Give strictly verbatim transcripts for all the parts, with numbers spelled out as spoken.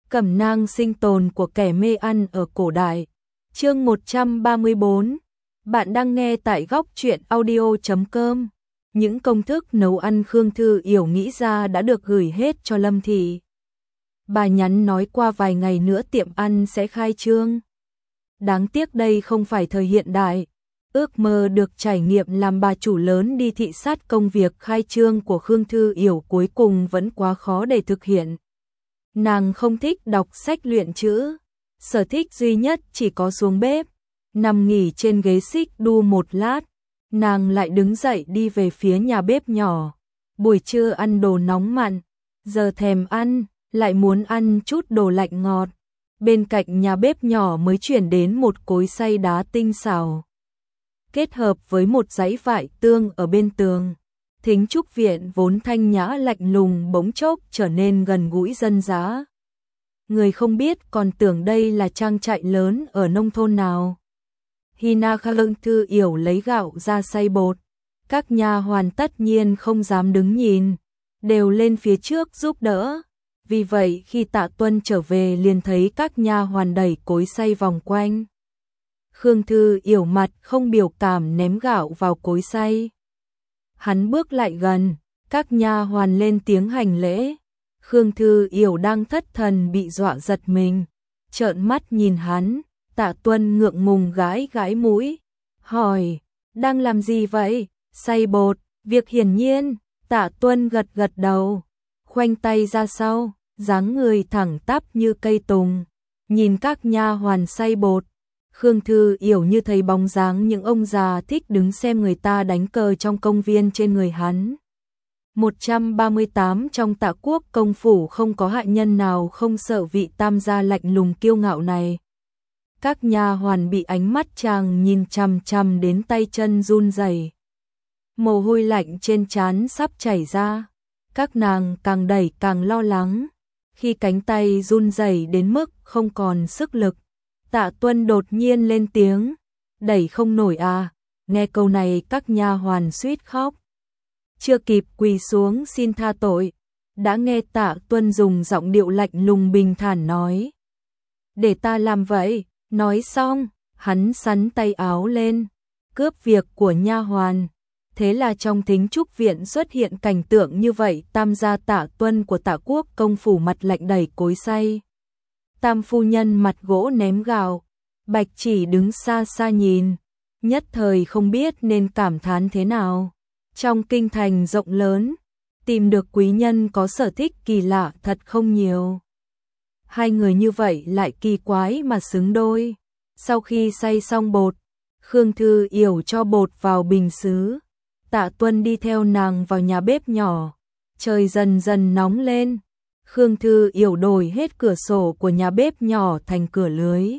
Cẩm nang sinh tồn của kẻ mê ăn ở cổ đại. Chương một trăm ba mươi bốn. Bạn đang nghe tại góc truyện audio chấm com. Những công thức nấu ăn Khương Thư Yểu nghĩ ra đã được gửi hết cho Lâm Thị. Bà nhắn nói qua vài ngày nữa tiệm ăn sẽ khai trương. Đáng tiếc đây không phải thời hiện đại. Ước mơ được trải nghiệm làm bà chủ lớn đi thị sát công việc khai trương của Khương Thư Yểu cuối cùng vẫn quá khó để thực hiện. Nàng không thích đọc sách luyện chữ, sở thích duy nhất chỉ có xuống bếp, nằm nghỉ trên ghế xích đu một lát, nàng lại đứng dậy đi về phía nhà bếp nhỏ. Buổi trưa ăn đồ nóng mặn, giờ thèm ăn, lại muốn ăn chút đồ lạnh ngọt. Bên cạnh nhà bếp nhỏ mới chuyển đến một cối xay đá tinh xảo, kết hợp với một dãy vải tương ở bên tường. Thính trúc viện vốn thanh nhã lạnh lùng bỗng chốc trở nên gần gũi dân dã. Người không biết còn tưởng đây là trang trại lớn ở nông thôn nào. Hina Khương Thư Yểu lấy gạo ra xay bột. Các nha hoàn tất nhiên không dám đứng nhìn, đều lên phía trước giúp đỡ. Vì vậy khi Tạ Tuân trở về liền thấy các nha hoàn đẩy cối xay vòng quanh. Khương Thư Yểu mặt không biểu cảm ném gạo vào cối xay. Hắn bước lại gần, các nha hoàn lên tiếng hành lễ. Khương Thư Yểu đang thất thần bị dọa giật mình, trợn mắt nhìn hắn. Tạ Tuân ngượng ngùng gãi gãi mũi, hỏi, đang làm gì vậy? Xay bột, việc hiển nhiên. Tạ Tuân gật gật đầu, khoanh tay ra sau, dáng người thẳng tắp như cây tùng, nhìn các nha hoàn xay bột. Khương Thư Yểu như thấy bóng dáng những ông già thích đứng xem người ta đánh cờ trong công viên trên người hắn. một trăm ba mươi tám Trong Tạ Quốc công phủ không có hạ nhân nào không sợ vị tam gia lạnh lùng kiêu ngạo này. Các nha hoàn bị ánh mắt chàng nhìn chằm chằm đến tay chân run rẩy. Mồ hôi lạnh trên trán sắp chảy ra. Các nàng càng đẩy càng lo lắng. Khi cánh tay run rẩy đến mức không còn sức lực, Tạ Tuân đột nhiên lên tiếng, đẩy không nổi à? Nghe câu này các nha hoàn suýt khóc. Chưa kịp quỳ xuống xin tha tội, đã nghe Tạ Tuân dùng giọng điệu lạnh lùng bình thản nói, để ta làm vậy. Nói xong, hắn xắn tay áo lên, cướp việc của nha hoàn. Thế là trong thính trúc viện xuất hiện cảnh tượng như vậy. Tam gia Tạ Tuân của Tạ Quốc công phủ mặt lạnh đẩy cối xay, tam phu nhân mặt gỗ ném gạo, Bạch Chỉ đứng xa xa nhìn, nhất thời không biết nên cảm thán thế nào. Trong kinh thành rộng lớn, tìm được quý nhân có sở thích kỳ lạ thật không nhiều. Hai người như vậy lại kỳ quái mà xứng đôi. Sau khi xay xong bột, Khương Thư Yểu cho bột vào bình sứ. Tạ Tuân đi theo nàng vào nhà bếp nhỏ. Trời dần dần nóng lên. Khương Thư Yểu đổi hết cửa sổ của nhà bếp nhỏ thành cửa lưới.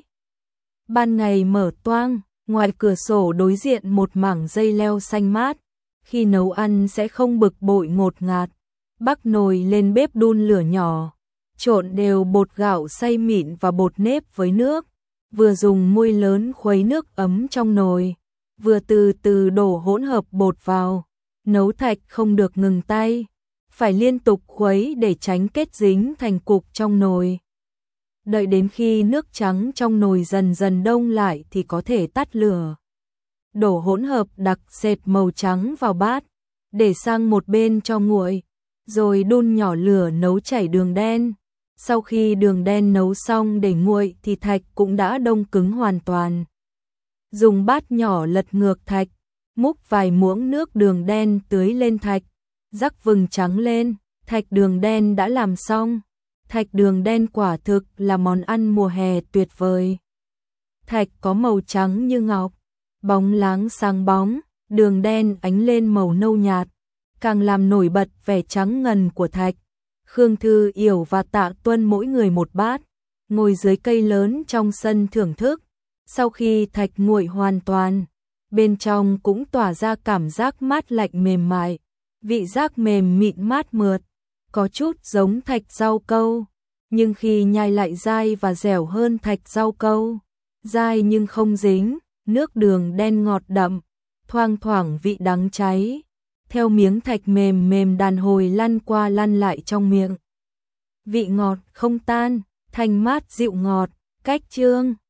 Ban ngày mở toang, ngoài cửa sổ đối diện một mảng dây leo xanh mát. Khi nấu ăn sẽ không bực bội ngột ngạt. Bắc nồi lên bếp đun lửa nhỏ, trộn đều bột gạo xay mịn và bột nếp với nước. Vừa dùng muôi lớn khuấy nước ấm trong nồi, vừa từ từ đổ hỗn hợp bột vào. Nấu thạch không được ngừng tay, phải liên tục khuấy để tránh kết dính thành cục trong nồi. Đợi đến khi nước trắng trong nồi dần dần đông lại thì có thể tắt lửa. Đổ hỗn hợp đặc sệt màu trắng vào bát, để sang một bên cho nguội, rồi đun nhỏ lửa nấu chảy đường đen. Sau khi đường đen nấu xong để nguội thì thạch cũng đã đông cứng hoàn toàn. Dùng bát nhỏ lật ngược thạch, múc vài muỗng nước đường đen tưới lên thạch, rắc vừng trắng lên, thạch đường đen đã làm xong. Thạch đường đen quả thực là món ăn mùa hè tuyệt vời. Thạch có màu trắng như ngọc, bóng láng sáng bóng, đường đen ánh lên màu nâu nhạt, càng làm nổi bật vẻ trắng ngần của thạch. Khương Thư Yểu và Tạ Tuân mỗi người một bát, ngồi dưới cây lớn trong sân thưởng thức. Sau khi thạch nguội hoàn toàn, bên trong cũng tỏa ra cảm giác mát lạnh mềm mại, vị giác mềm mịn mát mượt, có chút giống thạch rau câu, nhưng khi nhai lại dai và dẻo hơn thạch rau câu. Dai nhưng không dính, nước đường đen ngọt đậm, thoang thoảng vị đắng cháy. Theo miếng thạch mềm mềm đàn hồi lăn qua lăn lại trong miệng. Vị ngọt không tan, thanh mát dịu ngọt, cách chương